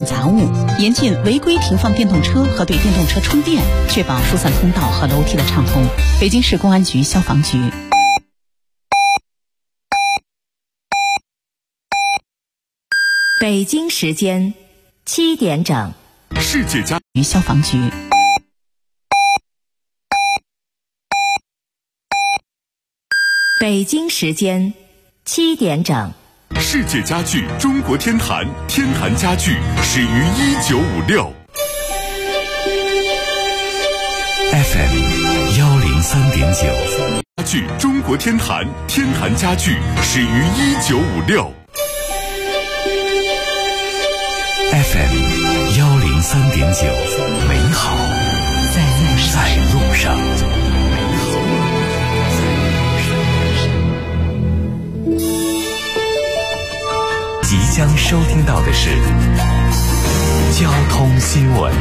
杂物，严禁违规停放电动车和对电动车充电，确保疏散通道和楼梯的畅通。北京市公安局消防局。 北京时间7点整， 世界家局消防局。 北京时间7点整， 世界家具中国天坛，天坛家具始于1956。FM 103.9，家具中国天坛，天坛家具始于1956。FM 103.9，美好在路上。即将收听到的是交通新闻。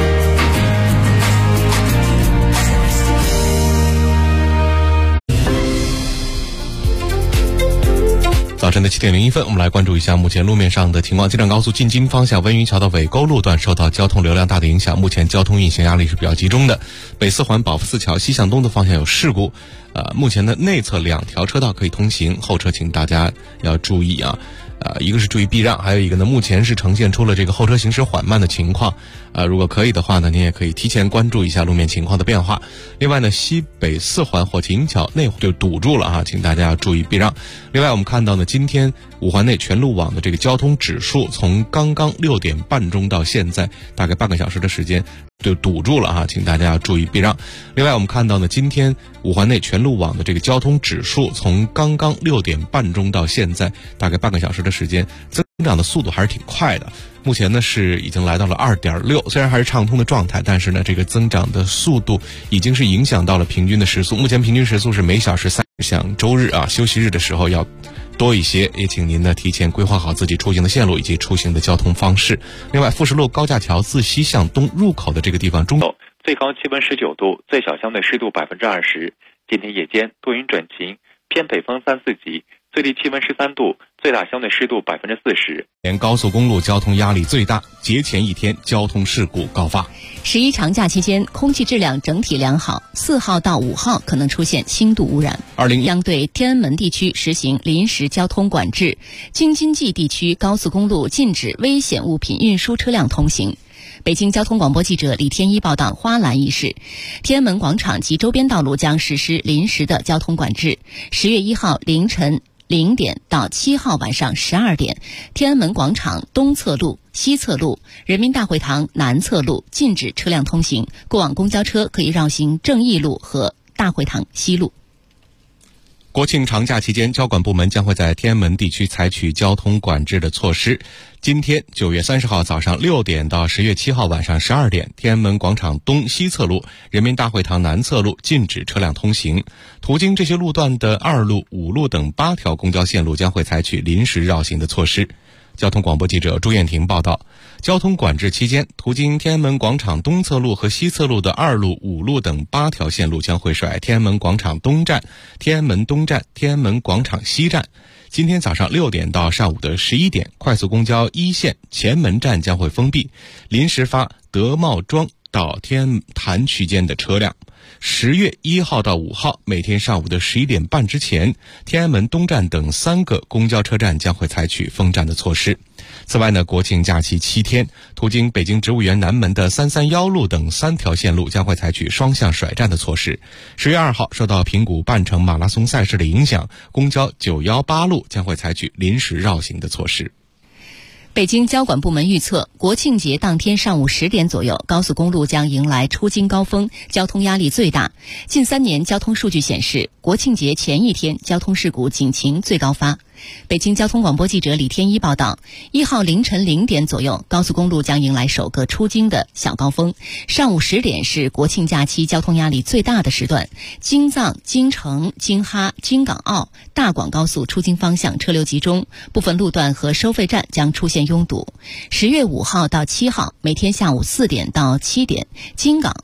早晨的7点01分，我们来关注一下目前路面上的情况。京张高速进京方向温榆桥到尾沟路段受到交通流量大的影响，目前交通运行压力是比较集中的。北四环保福寺桥西向东的方向有事故，目前的内侧2条车道可以通行，后车请大家要注意啊。一个是注意避让，还有一个呢，目前是呈现出了这个后车行驶缓慢的情况。如果可以的话呢，您也可以提前关注一下路面情况的变化。另外呢，西北四环火琴桥内就堵住了啊，请大家要注意避让。另外我们看到呢，今天五环内全路网的这个交通指数从刚刚6点半钟到现在大概半个小时的时间就堵住了啊，请大家要注意避让。另外我们看到呢，今天五环内全路网的这个交通指数从刚刚6点半钟到现在大概半个小时的时间增长的速度还是挺快的。目前呢是已经来到了 2.6， 虽然还是畅通的状态，但是呢这个增长的速度已经是影响到了平均的时速。目前平均时速是每小时3，像周日啊休息日的时候要多一些，也请您呢提前规划好自己出行的线路以及出行的交通方式。另外，富士路高架桥自西向东入口的这个地方， 最高气温19度，最小相对湿度20%。今天夜间多云转晴，偏北风3、4级，最低气温13度，最大相对湿度40%。 连高速公路交通压力最大，节前一天交通事故高发。 11长假期间，空气质量整体良好，4号到5号可能出现轻度污染。将对天安门地区实行临时交通管制，京津冀地区高速公路禁止危险物品运输车辆通行。北京交通广播记者李天一报道花篮一事，天安门广场及周边道路将实施临时的交通管制。10月1号凌晨0点到7号晚上12点，天安门广场东侧路、西侧路、人民大会堂南侧路禁止车辆通行，过往公交车可以绕行正义路和大会堂西路。 国庆长假期间，交管部门将会在天安门地区采取交通管制的措施。今天9月30号早上6点到10月7号晚上12点，天安门广场东西侧路、人民大会堂南侧路禁止车辆通行。途经这些路段的2路、5路等8条公交线路将会采取临时绕行的措施。交通广播记者朱艳婷报道，交通管制期间，途经天安门广场东侧路和西侧路的2路、5路等8条线路将会甩天安门广场东站、天安门东站、天安门广场西站。今天早上6点到上午的11点，快速公交1线前门站将会封闭，临时发德茂庄到天坛区间的车辆。10月1号到5号，每天上午的11点半之前，天安门东站等3个公交车站将会采取封站的措施。此外呢，国庆假期7天，途经北京植物园南门的331路等3条线路将会采取双向甩站的措施。10月2号，受到平谷半程马拉松赛事的影响，公交918路将会采取临时绕行的措施。 北京交管部门预测，国庆节当天上午10点左右，高速公路将迎来出京高峰，交通压力最大。近3年交通数据显示，国庆节前一天交通事故警情最高发。北京交通广播记者李天一报道，1号凌晨0点左右，高速公路将迎来首个出京的小高峰。上午10点是国庆假期交通压力最大的时段，京藏、京承、京哈、京港澳、大广高速出京方向车流集中，部分路段和收费站将出现拥堵。10月5号到7号，每天下午4点到7点，京港澳、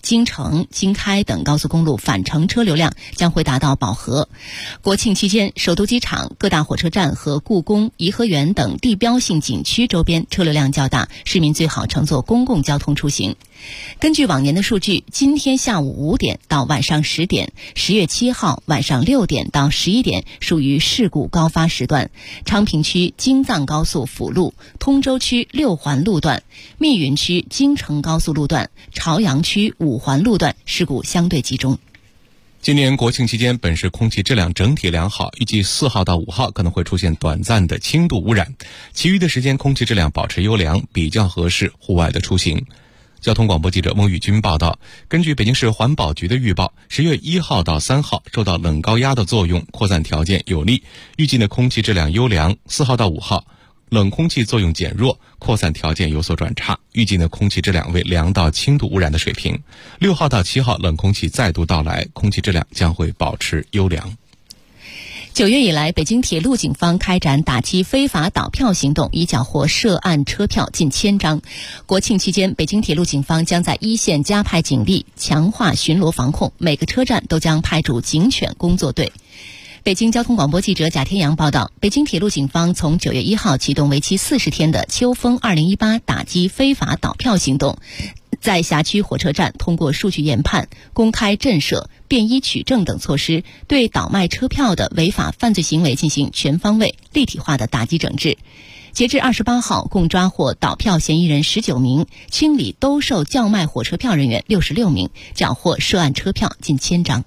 京承、京开等高速公路返程车流量将会达到饱和。国庆期间，首都机场、各大火车站和故宫、颐和园等地标性景区周边车流量较大，市民最好乘坐公共交通出行。根据往年的数据，今天下午5点到晚上10点，10月7号晚上6点到11点属于事故高发时段。昌平区京藏高速辅路、通州区6环路段、密云区京承高速路段、朝阳区5环路段事故相对集中。 今年国庆期间，本市空气质量整体良好，预计4号到5号可能会出现短暂的轻度污染，其余的时间空气质量保持优良，比较合适户外的出行。交通广播记者翁宇军报道，根据北京市环保局的预报，10月1号到3号受到冷高压的作用，扩散条件有利，预计呢空气质量优良。4号到5号冷空气作用减弱，扩散条件有所转差，预计呢空气质量为良到轻度污染的水平。6号到7号冷空气再度到来，空气质量将会保持优良。 9月以来，北京铁路警方开展打击非法倒票行动，已缴获涉案车票近1000张。国庆期间，北京铁路警方将在一线加派警力，强化巡逻防控，每个车站都将派驻警犬工作队。北京交通广播记者贾天阳报道，北京铁路警方从9月1号启动为期40天的秋风2018打击非法倒票行动，在辖区火车站通过数据研判、公开震慑、便衣取证等措施，对倒卖车票的违法犯罪行为进行全方位、立体化的打击整治。截至28号，共抓获倒票嫌疑人19名，清理兜售叫卖火车票人员66名，缴获涉案车票近1000张。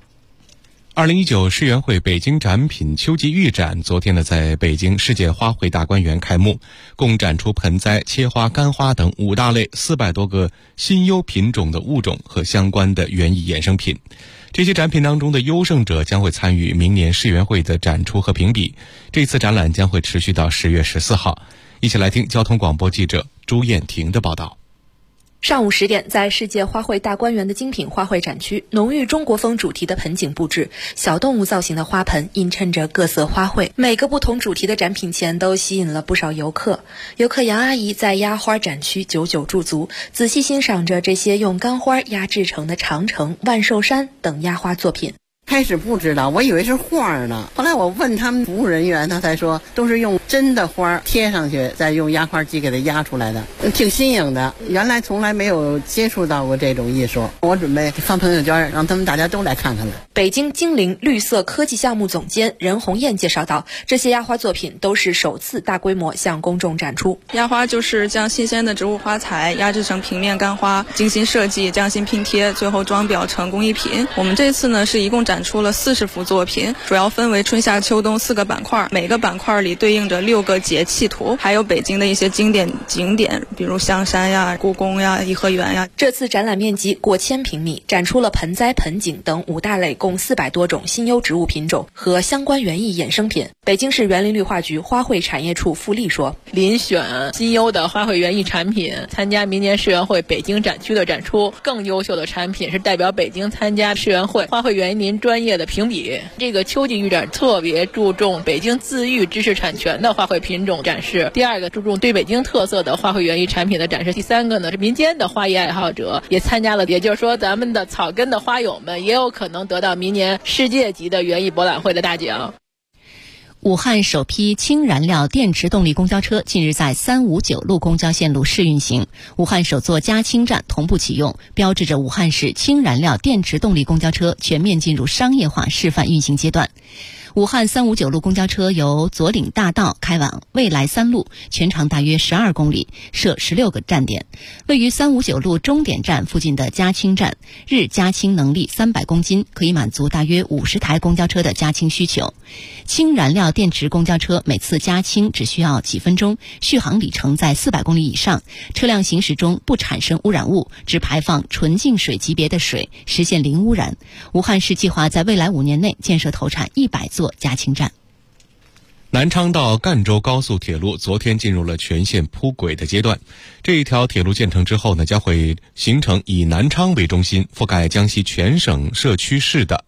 2019世园会北京展品秋季预展昨天呢在北京世界花卉大观园开幕，共展出盆栽、切花、干花等5大类400多个新优品种的物种和相关的园艺衍生品。这些展品当中的优胜者将会参与明年世园会的展出和评比。这次展览将会持续到10月14号。一起来听交通广播记者朱燕婷的报道。 上午10点，在世界花卉大观园的精品花卉展区，浓郁中国风主题的盆景布置，小动物造型的花盆映衬着各色花卉，每个不同主题的展品前都吸引了不少游客。游客杨阿姨在压花展区久久驻足，仔细欣赏着这些用干花压制成的长城、万寿山等压花作品。 开始不知道，我以为是画呢。后来我问他们服务人员，他才说都是用真的花贴上去，再用压花机给它压出来的，挺新颖的。原来从来没有接触到过这种艺术，我准备发朋友圈，让他们大家都来看看来。 北京精灵绿色科技项目总监任红艳介绍到，这些压花作品都是首次大规模向公众展出。 压花就是将新鲜的植物花材压制成平面干花，精心设计、匠心拼贴，最后装裱成工艺品。我们这次呢是一共展出了40幅作品，主要分为春夏秋冬4个板块，每个板块里对应着6个节气图，还有北京的一些经典景点，比如香山呀、故宫呀、颐和园呀。 这次展览面积过1000平米，展出了盆栽、盆景等5大类共400多种新优植物品种和相关园艺衍生品。北京市园林绿化局花卉产业处傅丽说， 遴选新优的花卉园艺产品参加明年世园会北京展区的展出，更优秀的产品是代表北京参加世园会花卉园林专业的评比。这个秋季预展特别注重北京自育知识产权的花卉品种展示，第2个注重对北京特色的花卉园艺产品的展示，第3个呢是民间的花艺爱好者也参加了，也就是说咱们的草根的花友们也有可能得到明年世界级的园艺博览会的大奖。 武汉首批氢燃料电池动力公交车近日在359路公交线路试运行，武汉首座加氢站同步启用，标志着武汉市氢燃料电池动力公交车全面进入商业化示范运行阶段。武汉359路公交车由左岭大道开往未来3路，全长大约12公里，设16个站点。位于359路终点站附近的加氢站，日加氢能力300公斤，可以满足大约50台公交车的加氢需求。氢燃料电池公交车每次加氢只需要几分钟，续航里程在400公里以上，车辆行驶中不产生污染物，只排放纯净水级别的水，实现零污染。武汉市计划在未来5年内建设投产100座加氢站。 南昌到赣州高速铁路昨天进入了全线铺轨的阶段，这一条铁路建成之后呢，将会形成以南昌为中心，覆盖江西全省社区市的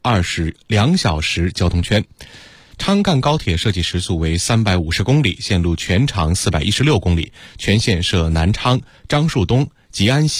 22小时交通圈。昌赣高铁设计时速为350公里，线路全长416公里，全线设南昌、樟树东、吉安西、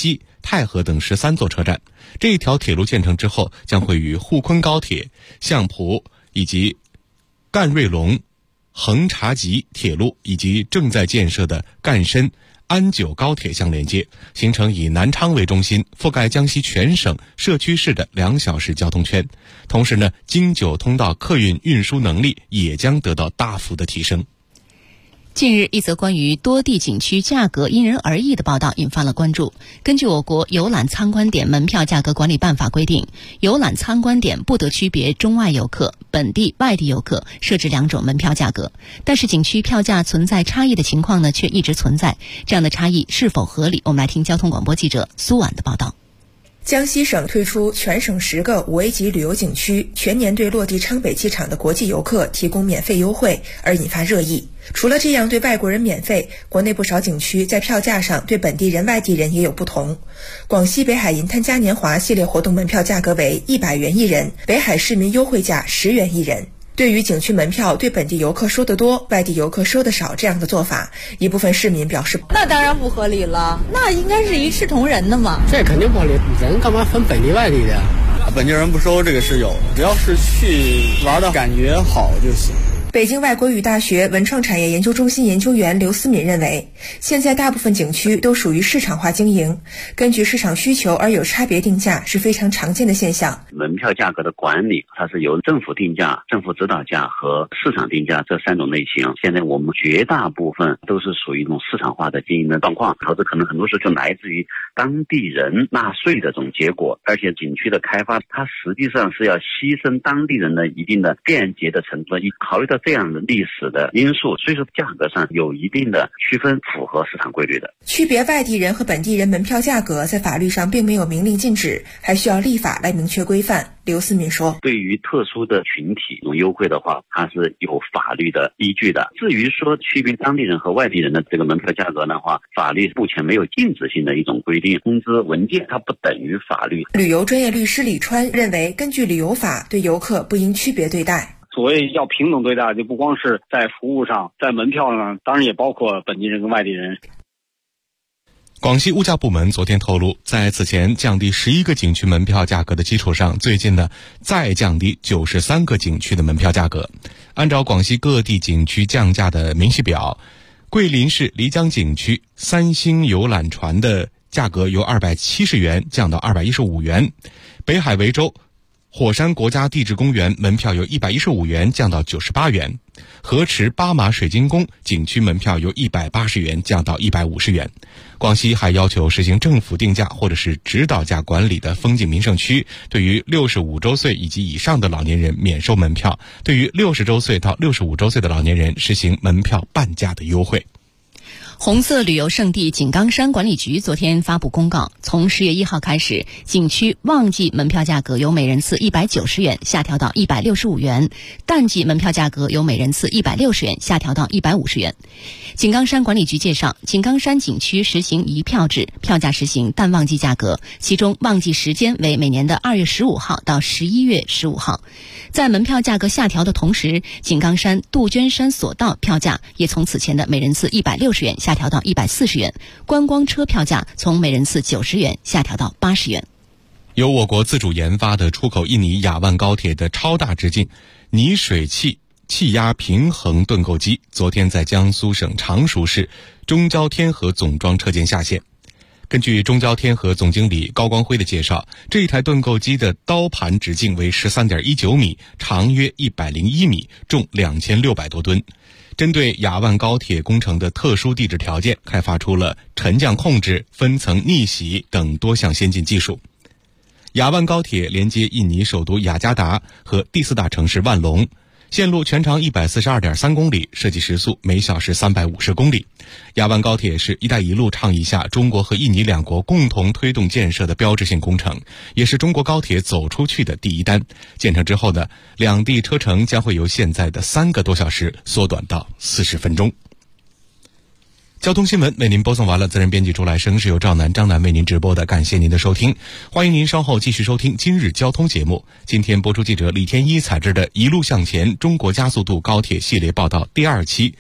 太和等13座车站。这一条铁路建成之后，将会与沪昆高铁、相浦以及赣瑞龙、横察吉铁路以及正在建设的赣深、安九高铁相连接，形成以南昌为中心，覆盖江西全省社区市的2小时交通圈。同时呢，京九通道客运运输能力也将得到大幅的提升。 近日，一则关于多地景区价格因人而异的报道引发了关注。根据我国游览参观点门票价格管理办法规定，游览参观点不得区别中外游客、本地、外地游客，设置2种门票价格。但是景区票价存在差异的情况呢，却一直存在。这样的差异是否合理？我们来听交通广播记者苏婉的报道。 江西省推出全省10个5A 级旅游景区，全年对落地昌北机场的国际游客提供免费优惠，而引发热议。除了这样对外国人免费，国内不少景区在票价上对本地人、外地人也有不同。广西北海银滩嘉年华系列活动门票价格为100元一人，北海市民优惠价10元一人。对于景区门票对本地游客收得多，外地游客收得少这样的做法，一部分市民表示， 那当然不合理了，那应该是一视同仁的嘛。 这肯定不合理，人干嘛分本地外地的？ 本地人不收这个是有，只要是去玩的感觉好就行。 北京外国语大学文创产业研究中心研究员刘思敏认为，现在大部分景区都属于市场化经营，根据市场需求而有差别定价是非常常见的现象。 门票价格的管理，它是由政府定价、政府指导价和市场定价这3种类型。现在我们绝大部分都是属于一种市场化的经营的状况，导致可能很多时候就来自于当地人纳税的这种结果。而且景区的开发，它实际上是要牺牲当地人的一定的便捷的程度，考虑到这样的历史的因素，所以说价格上有一定的区分，符合市场规律的。 区别外地人和本地人门票价格在法律上并没有明令禁止，还需要立法来明确规范。刘思敏说， 对于特殊的群体这种优惠的话，它是有法律的依据的。至于说区别当地人和外地人的这个门票价格的话，法律目前没有禁止性的一种规定，通知文件它不等于法律。 旅游专业律师李川认为，根据旅游法，对游客不应区别对待。 所谓要平等对待，就不光是在服务上，在门票上，当然也包括本地人跟外地人。 广西物价部门昨天透露，在此前降低11个景区门票价格的基础上，最近呢再降低93个景区的门票价格。按照广西各地景区降价的明细表，桂林市漓江景区3星游览船的价格由270元降到215元，北海涠洲火山国家地质公园门票由115元降到98元，河池巴马水晶宫景区门票由180元降到150元。广西还要求实行政府定价或者是指导价管理的风景名胜区，对于65周岁以及以上的老年人免收门票，对于60周岁到65周岁的老年人实行门票半价的优惠。 红色旅游胜地井冈山管理局昨天发布公告，从10月1号开始，景区旺季门票价格由每人次190元下调到165元，淡季门票价格由每人次160元下调到150元。井冈山管理局介绍，井冈山景区实行一票制，票价实行淡旺季价格，其中旺季时间为每年的2月15号到11月15号。在门票价格下调的同时，井冈山杜鹃山索道票价也从此前的每人次160元下调到140元，观光车票价从每人次90元下调到80元。 由我国自主研发的出口印尼雅万高铁的超大直径泥水气气压平衡盾构机昨天在江苏省常熟市中交天河总装车间下线。根据中交天河总经理高光辉的介绍，这一台盾构机的刀盘直径为 13.19 米，长约101米，重2600多吨。针对雅万高铁工程的特殊地质条件，开发出了沉降控制、分层逆洗等多项先进技术。雅万高铁连接印尼首都雅加达和第4大城市万隆，线路全长 142.3 公里，设计时速每小时350公里。雅万高铁是一带一路倡议下中国和印尼两国共同推动建设的标志性工程，也是中国高铁走出去的第一单。建成之后呢，两地车程将会由现在的3个多小时缩短到40分钟。交通新闻为您播送完了，责任编辑朱来生，是由张楠为您直播的，感谢您的收听，欢迎您稍后继续收听今日交通节目。今天播出记者李天一采制的一路向前中国加速度高铁系列报道第2期，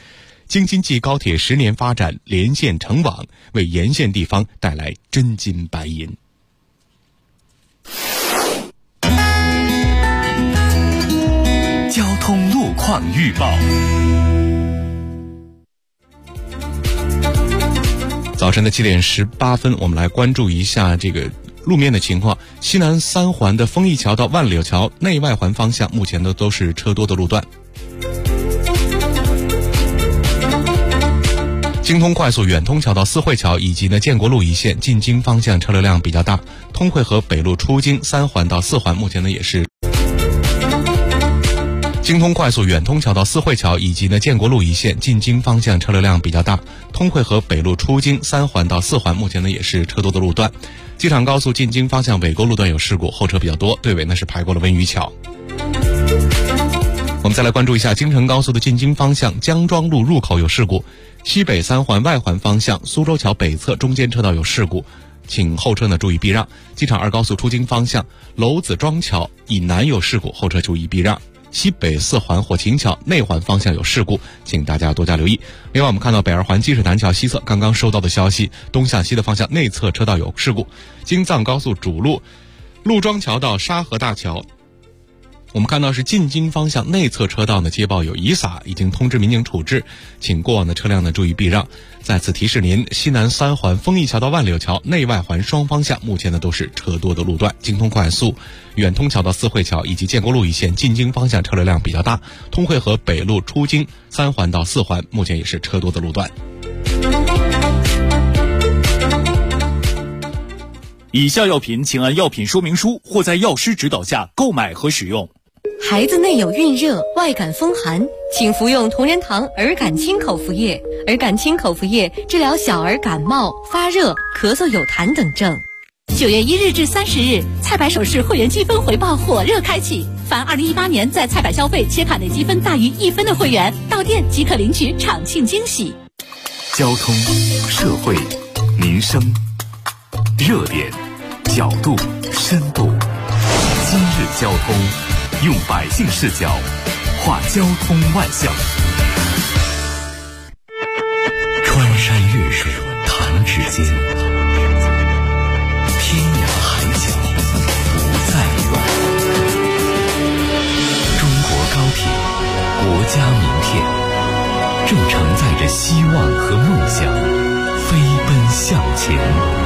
京津冀高铁10年发展连线成网，为沿线地方带来真金白银。 交通路况预报。 早晨的7点18分，我们来关注一下这个路面的情况。西南3环的丰益桥到万柳桥内外环方向，目前呢都是车多的路段。京通快速远通桥到四惠桥以及呢建国路一线进京方向车流量比较大。通惠河北路出京3环到4环，目前呢也是。京通快速远通桥到四惠桥以及呢建国路一线进京方向车流量比较大。通惠河北路出京3环到4环，目前呢也是车多的路段。机场高速进京方向尾沟路段有事故，后车比较多，队尾呢是排过了温榆桥。我们再来关注一下京承高速的进京方向江庄路入口有事故，西北3环外环方向苏州桥北侧中间车道有事故，请后车呢注意避让。机场2高速出京方向娄子庄桥以南有事故，后车注意避让。西北4环火秦桥内环方向有事故，请大家多加留意。另外我们看到北2环积水潭桥西侧刚刚收到的消息，东向西的方向内侧车道有事故。京藏高速主路陆庄桥到沙河大桥，我们看到是进京方向内侧车道呢接报有遗撒，已经通知民警处置，请过往的车辆呢注意避让。再次提示您，西南3环丰益桥到万柳桥内外环双方向目前呢都是车多的路段。京通快速远通桥到四惠桥以及建国路一线进京方向车流量比较大。通惠河北路出京3环到4环目前也是车多的路段。 以下药品请按药品说明书或在药师指导下购买和使用。 孩子内有孕热、外感风寒，请服用同仁堂儿感清口服液。儿感清口服液治疗小儿感冒、发热、咳嗽有痰等症。 9月1日至30日，菜百首饰会员积分回报火热开启，凡2018年在菜百消费且卡内积分大于1分的会员，到店即可领取场庆惊喜。 交通、社会、民生，热点、角度、深度。今日交通，用百姓视角画交通万象。穿山越水弹指间，天涯海角不再远。中国高铁，国家名片，正承载着希望和梦想，飞奔向前。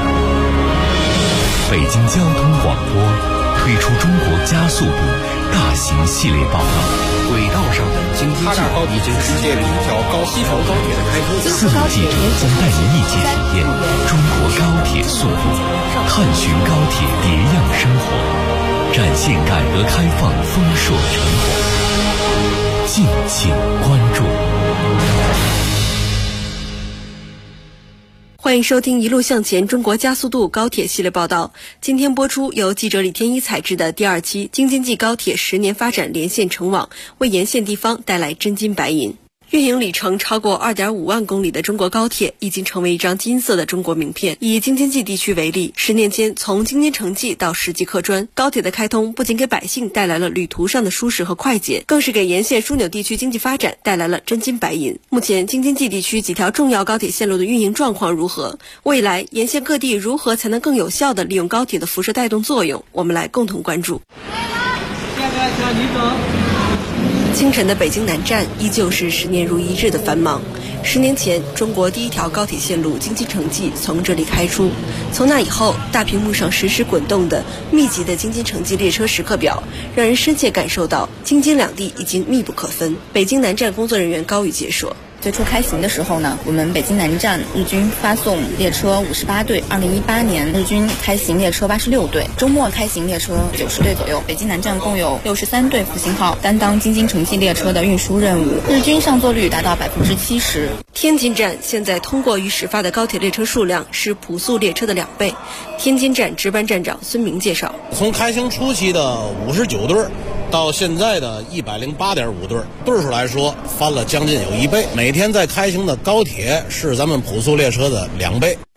北京交通广播推出中国加速度大型系列报道。 轨道上的京津冀已经世界第一条西条高铁的开通。 4路记者将带您一起体验中国高铁速度，探寻高铁别样生活，展现改革开放丰硕成果。敬请关注。 欢迎收听一路向前中国加速度高铁系列报道。今天播出由记者李天一采制的第2期京津冀高铁10年发展连线成网，为沿线地方带来真金白银。运营里程超过 2.5 万公里的中国高铁已经成为一张金色的中国名片。以京津冀地区为例，10年间从京津城际到10级客专，高铁的开通不仅给百姓带来了旅途上的舒适和快捷，更是给沿线枢纽地区经济发展带来了真金白银。目前京津冀地区几条重要高铁线路的运营状况如何？未来沿线各地如何才能更有效地利用高铁的辐射带动作用？我们来共同关注。清晨的北京南站依旧是10年如一日的繁忙。10年前，中国第一条高铁线路京津城际从这里开出，从那以后，大屏幕上实时滚动的密集的京津城际列车时刻表，让人深切感受到京津两地已经密不可分。北京南站工作人员高宇杰说。 最初开行的时候呢，我们北京南站日均发送列车58对，2018年日均开行列车86对，周末开行列车90对左右。北京南站共有63对复兴号担当京津城际列车的运输任务，日均上座率达到70%。 天津站现在通过与始发的高铁列车数量是普速列车的2倍。天津站值班站长孙明介绍， 从开行初期的59对到现在的108.5对，对数来说翻了将近有1倍。每天在开行的高铁是咱们普速列车的2倍。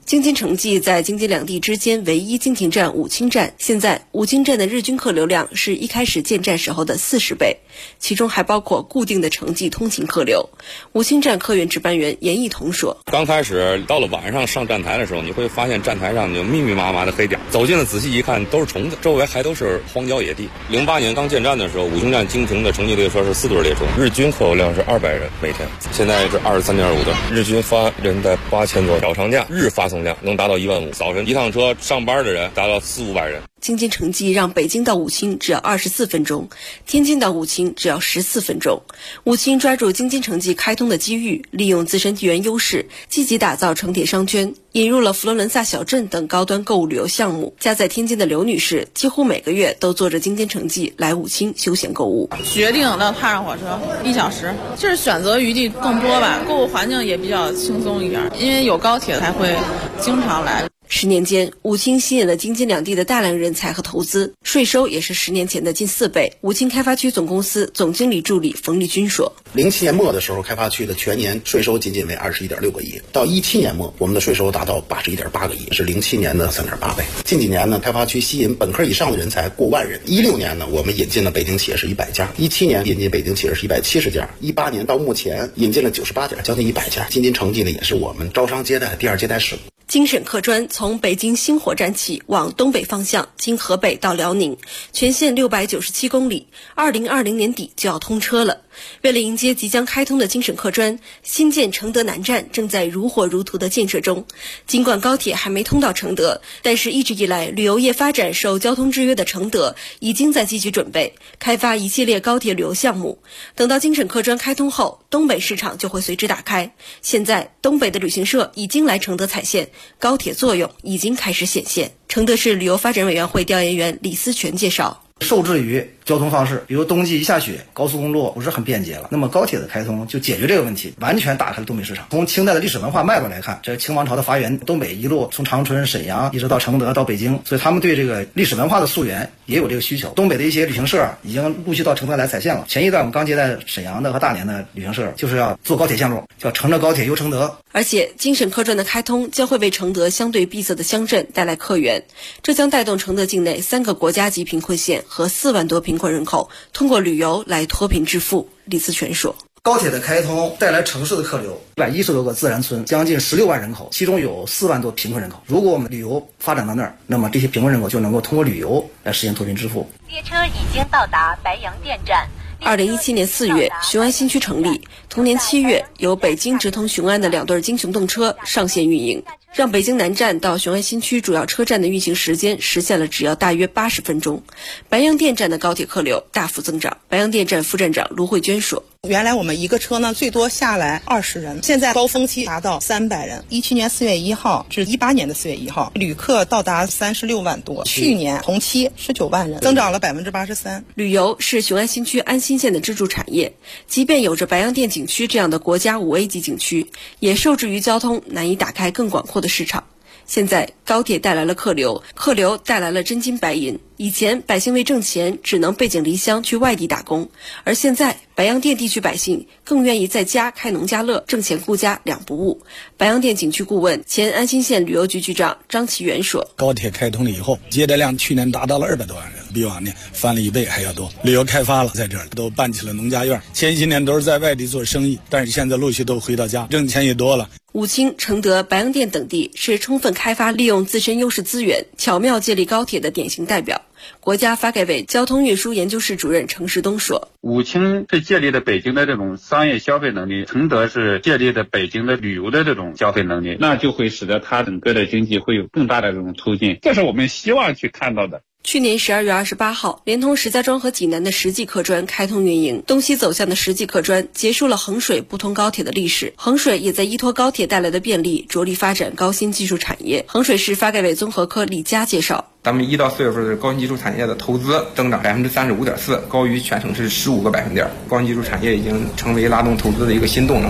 京津城际在京津两地之间唯一经停站武清站，现在武清站的日均客流量是一开始建站时候的40倍，其中还包括固定的城际通勤客流。武清站客运值班员严义彤说：“ 刚开始到了晚上上站台的时候，你会发现站台上有密密麻麻的黑点，走近了仔细一看都是虫子，周围还都是荒郊野地。08年刚建站的时候，武清站经停的城际列车是4对列车，日均客流量是200人每天，现在是23.5对，日均发人在8000左右，小长假日发送量能达到15000，早晨一趟车上班的人达到400-500人。” 京津城际让北京到武清只要24分钟，天津到武清只要14分钟。武清抓住京津城际开通的机遇，利用自身地缘优势，积极打造城铁商圈，引入了佛罗伦萨小镇等高端购物旅游项目。家在天津的刘女士几乎每个月都坐着京津城际来武清休闲购物。 决定到踏上火车1小时，就是选择余地更多吧，购物环境也比较轻松一点，因为有高铁才会经常来。 10年间，武清吸引了京津两地的大量人才和投资，税收也是10年前的近4倍。武清开发区总公司总经理助理冯立军说 ：“07年末的时候，开发区的全年税收仅仅为21.6个亿，到17年末，我们的税收达到81.8个亿，是07年的3.8倍。近几年呢，开发区吸引本科以上的人才过万人。16年呢，我们引进了北京企业是100家；17年引进北京企业是170家；18年到目前引进了98家，将近100家。京津城际呢，也是我们招商接待第2接待市。” 京沈客专从北京星火站起往东北方向，经河北到辽宁，全线697公里，2020年底就要通车了。为了迎接即将开通的京沈客专，新建承德南站正在如火如荼的建设中。尽管高铁还没通到承德，但是一直以来旅游业发展受交通制约的承德已经在积极准备开发一系列高铁旅游项目。等到京沈客专开通后，东北市场就会随之打开。现在东北的旅行社已经来承德踩线，高铁作用已经开始显现。承德市旅游发展委员会调研员李思全介绍， 受制于交通方式，比如冬季一下雪，高速公路不是很便捷了，那么高铁的开通就解决这个问题，完全打开了东北市场。从清代的历史文化脉络来看，这清王朝的发源，东北一路从长春、沈阳一直到承德到北京，所以他们对这个历史文化的溯源也有这个需求。东北的一些旅行社已经陆续到承德来踩线了。前一段我们刚接待沈阳的和大连的旅行社，就是要坐高铁线路，叫乘着高铁游承德。 而且京沈客专的开通将会为承德相对闭塞的乡镇带来客源，这将带动承德境内3个国家级贫困县和4万多贫困人口通过旅游来脱贫致富。李思全说， 高铁的开通带来城市的客流，110多个自然村，将近16万人口，其中有4万多贫困人口。如果我们旅游发展到那儿，那么这些贫困人口就能够通过旅游来实现脱贫致富。 列车已经到达白洋淀站。 2017年4月，雄安新区成立，同年7月，由北京直通雄安的2对京雄动车上线运营，让北京南站到雄安新区主要车站的运行时间实现了只要大约80分钟。白洋淀站的高铁客流大幅增长。白洋淀站副站长卢慧娟说， 原来我们一个车呢最多下来20人，现在高峰期达到300人。17年4月1号至18年的4月1号，旅客到达36万多，去年同期19万人，增长了83%。 旅游是雄安新区安新县的支柱产业，即便有着白洋淀景区这样的国家5A 级景区，也受制于交通难以打开更广阔的市场。现在高铁带来了客流，客流带来了真金白银。以前百姓为挣钱只能背井离乡去外地打工，而现在白洋淀地区百姓更愿意在家开农家乐，挣钱顾家两不误。白洋淀景区顾问、前安新县旅游局局长张其元说， 高铁开通了以后，接待量去年达到了200多万人，比往年翻了1倍还要多。旅游开发了，在这儿都办起了农家院，前些年都是在外地做生意，但是现在陆续都回到家，挣钱也多了。 武清、承德、白洋淀等地是充分开发利用自身优势资源，巧妙借力高铁的典型代表。国家发改委交通运输研究室主任程世东说， 武清是借力的北京的这种商业消费能力，承德是借力的北京的旅游的这种消费能力，那就会使得它整个的经济会有更大的这种促进，这是我们希望去看到的。 去年12月28号，连通石家庄和济南的实际客专开通运营，东西走向的实际客专结束了衡水不通高铁的历史。衡水也在依托高铁带来的便利，着力发展高新技术产业。衡水市发改委综合科李佳介绍， 咱们1到4月份的高新技术产业的投资增长35.4%，高于全省市15个百分点。高新技术产业已经成为拉动投资的一个新动能。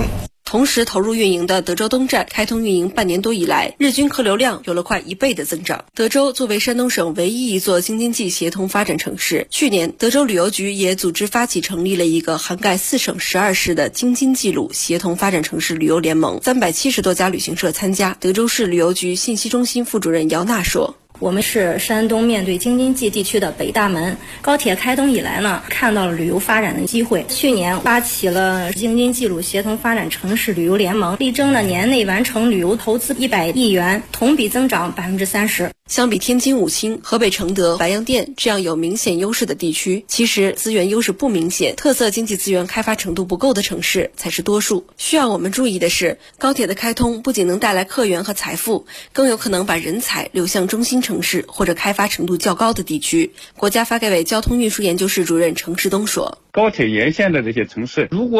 同时投入运营的德州东站开通运营半年多以来，日均客流量有了快1倍的增长。德州作为山东省唯一一座京津冀协同发展城市，去年德州旅游局也组织发起成立了一个涵盖4省12市的京津冀鲁协同发展城市旅游联盟，370多家旅行社参加。德州市旅游局信息中心副主任姚娜说， 我们是山东面对京津冀地区的北大门，高铁开通以来呢，看到了旅游发展的机会。去年发起了京津冀鲁协同发展城市旅游联盟，力争呢年内完成旅游投资100亿元，同比增长30%。 相比天津武清、河北承德、白洋淀这样有明显优势的地区，其实资源优势不明显、特色经济资源开发程度不够的城市才是多数。需要我们注意的是，高铁的开通不仅能带来客源和财富，更有可能把人才流向中心城市或者开发程度较高的地区。国家发改委交通运输研究室主任程世东说， 高铁沿线的这些城市，如果